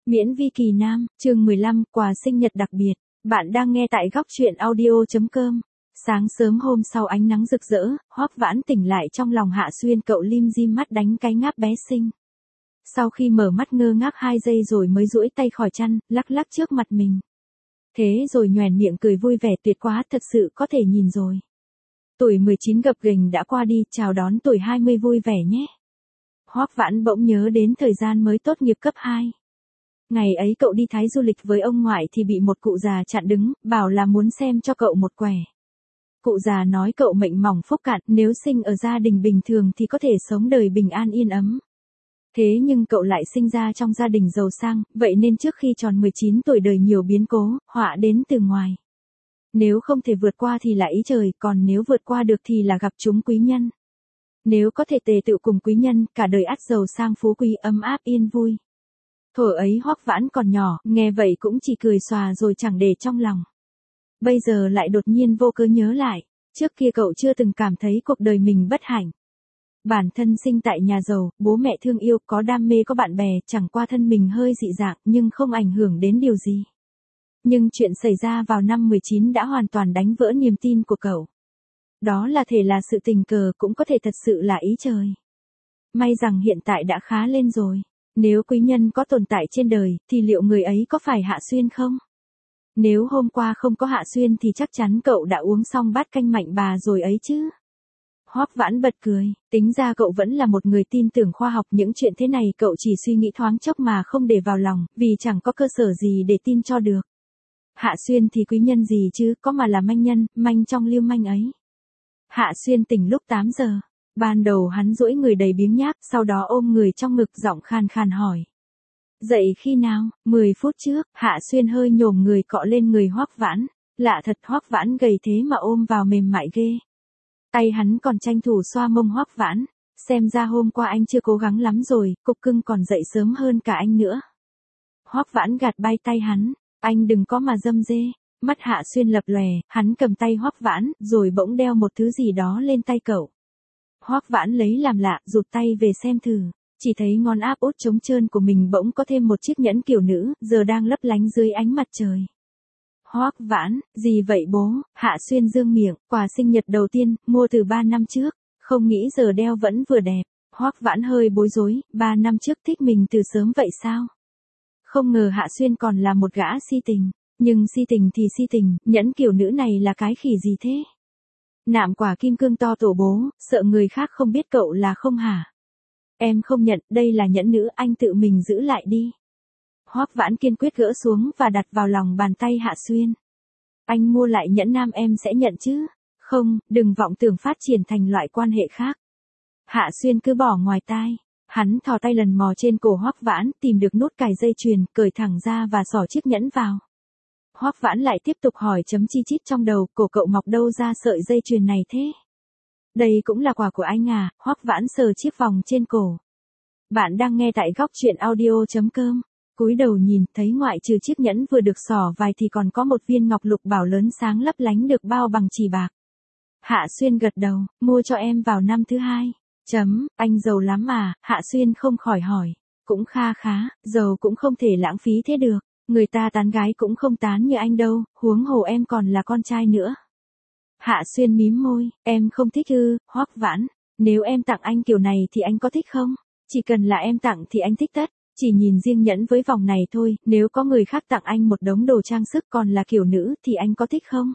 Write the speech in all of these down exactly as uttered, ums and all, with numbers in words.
Miễn vi kỳ nam, chương mười lăm, quà sinh nhật đặc biệt. Bạn đang nghe tại góc truyện audio.com. Sáng sớm hôm sau ánh nắng rực rỡ, Hoắc Vãn tỉnh lại trong lòng Hạ Xuyên, cậu lim dim mắt đánh cái ngáp bé xinh. Sau khi mở mắt ngơ ngác hai giây rồi mới duỗi tay khỏi chăn, lắc lắc trước mặt mình. Thế rồi nhoẻn miệng cười vui vẻ, tuyệt quá, thật sự có thể nhìn rồi. Tuổi mười chín gập ghềnh đã qua đi, chào đón tuổi hai mươi vui vẻ nhé. Hoắc Vãn bỗng nhớ đến thời gian mới tốt nghiệp cấp hai. Ngày ấy cậu đi Thái du lịch với ông ngoại thì bị một cụ già chặn đứng, bảo là muốn xem cho cậu một quẻ. Cụ già nói cậu mệnh mỏng phúc cạn, nếu sinh ở gia đình bình thường thì có thể sống đời bình an yên ấm. Thế nhưng cậu lại sinh ra trong gia đình giàu sang, vậy nên trước khi tròn mười chín tuổi đời nhiều biến cố, họa đến từ ngoài. Nếu không thể vượt qua thì là ý trời, còn nếu vượt qua được thì là gặp chúng quý nhân. Nếu có thể tề tựu cùng quý nhân, cả đời ắt giàu sang phú quý, ấm áp yên vui. Thuở ấy Hoắc Vãn còn nhỏ, nghe vậy cũng chỉ cười xòa rồi chẳng để trong lòng. Bây giờ lại đột nhiên vô cớ nhớ lại, trước kia cậu chưa từng cảm thấy cuộc đời mình bất hạnh. Bản thân sinh tại nhà giàu, bố mẹ thương yêu, có đam mê có bạn bè, chẳng qua thân mình hơi dị dạng nhưng không ảnh hưởng đến điều gì. Nhưng chuyện xảy ra vào năm mười chín đã hoàn toàn đánh vỡ niềm tin của cậu. Đó là thể là sự tình cờ, cũng có thể thật sự là ý trời. May rằng hiện tại đã khá lên rồi. Nếu quý nhân có tồn tại trên đời, thì liệu người ấy có phải Hạ Xuyên không? Nếu hôm qua không có Hạ Xuyên thì chắc chắn cậu đã uống xong bát canh mạnh bà rồi ấy chứ. Hoắc Vãn bật cười, tính ra cậu vẫn là một người tin tưởng khoa học, những chuyện thế này cậu chỉ suy nghĩ thoáng chốc mà không để vào lòng, vì chẳng có cơ sở gì để tin cho được. Hạ Xuyên thì quý nhân gì chứ, có mà là manh nhân, manh trong lưu manh ấy. Hạ Xuyên tỉnh lúc tám giờ. Ban đầu hắn duỗi người đầy biếng nhác, sau đó ôm người trong ngực, giọng khan khan hỏi. Dậy khi nào? mười phút trước. Hạ Xuyên hơi nhổm người cọ lên người Hoắc Vãn. Lạ thật, Hoắc Vãn gầy thế mà ôm vào mềm mại ghê. Tay hắn còn tranh thủ xoa mông Hoắc Vãn. Xem ra hôm qua anh chưa cố gắng lắm rồi, cục cưng còn dậy sớm hơn cả anh nữa. Hoắc Vãn gạt bay tay hắn. Anh đừng có mà dâm dê. Mắt Hạ Xuyên lập lòe, hắn cầm tay Hoắc Vãn, rồi bỗng đeo một thứ gì đó lên tay cậu. Hoắc Vãn lấy làm lạ, rụt tay về xem thử, chỉ thấy ngón áp út trống trơn của mình bỗng có thêm một chiếc nhẫn kiểu nữ, giờ đang lấp lánh dưới ánh mặt trời. Hoắc Vãn, gì vậy bố? Hạ Xuyên dương miệng, quà sinh nhật đầu tiên, mua từ ba năm trước, không nghĩ giờ đeo vẫn vừa đẹp. Hoắc Vãn hơi bối rối, ba năm trước thích mình từ sớm vậy sao? Không ngờ Hạ Xuyên còn là một gã si tình, nhưng si tình thì si tình, nhẫn kiểu nữ này là cái khỉ gì thế? Nạm quả kim cương to tổ bố, sợ người khác không biết cậu là không hả? Em không nhận, đây là nhẫn nữ, anh tự mình giữ lại đi. Hoắc Vãn kiên quyết gỡ xuống và đặt vào lòng bàn tay Hạ Xuyên. Anh mua lại nhẫn nam em sẽ nhận chứ? Không, đừng vọng tưởng phát triển thành loại quan hệ khác. Hạ Xuyên cứ bỏ ngoài tai. Hắn thò tay lần mò trên cổ Hoắc Vãn, tìm được nút cài dây chuyền, cởi thẳng ra và xỏ chiếc nhẫn vào. Hoắc Vãn lại tiếp tục hỏi chấm chi chít trong đầu, cổ cậu mọc đâu ra sợi dây chuyền này thế? Đây cũng là quà của anh à? Hoắc Vãn sờ chiếc vòng trên cổ. Bạn đang nghe tại góc truyện audio.com. Cúi đầu nhìn, thấy ngoại trừ chiếc nhẫn vừa được xỏ vài thì còn có một viên ngọc lục bảo lớn sáng lấp lánh được bao bằng chỉ bạc. Hạ Xuyên gật đầu, mua cho em vào năm thứ hai. Chấm, anh giàu lắm à? Hạ Xuyên không khỏi hỏi. Cũng kha khá, giàu cũng không thể lãng phí thế được. Người ta tán gái cũng không tán như anh đâu, huống hồ em còn là con trai nữa. Hạ Xuyên mím môi, em không thích ư? Hoắc Vãn, nếu em tặng anh kiểu này thì anh có thích không? Chỉ cần là em tặng thì anh thích tất, chỉ nhìn riêng nhẫn với vòng này thôi, nếu có người khác tặng anh một đống đồ trang sức còn là kiểu nữ thì anh có thích không?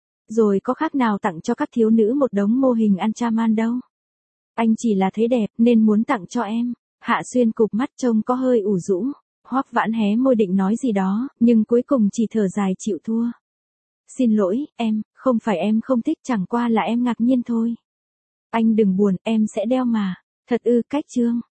Rồi có khác nào tặng cho các thiếu nữ một đống mô hình Antraman đâu? Anh chỉ là thấy đẹp nên muốn tặng cho em. Hạ Xuyên cụp mắt trông có hơi ủ rũ. Hoắc Vãn hé môi định nói gì đó, nhưng cuối cùng chỉ thở dài chịu thua. Xin lỗi, em, không phải em không thích, chẳng qua là em ngạc nhiên thôi. Anh đừng buồn, em sẽ đeo mà. Thật ư? Cách trương.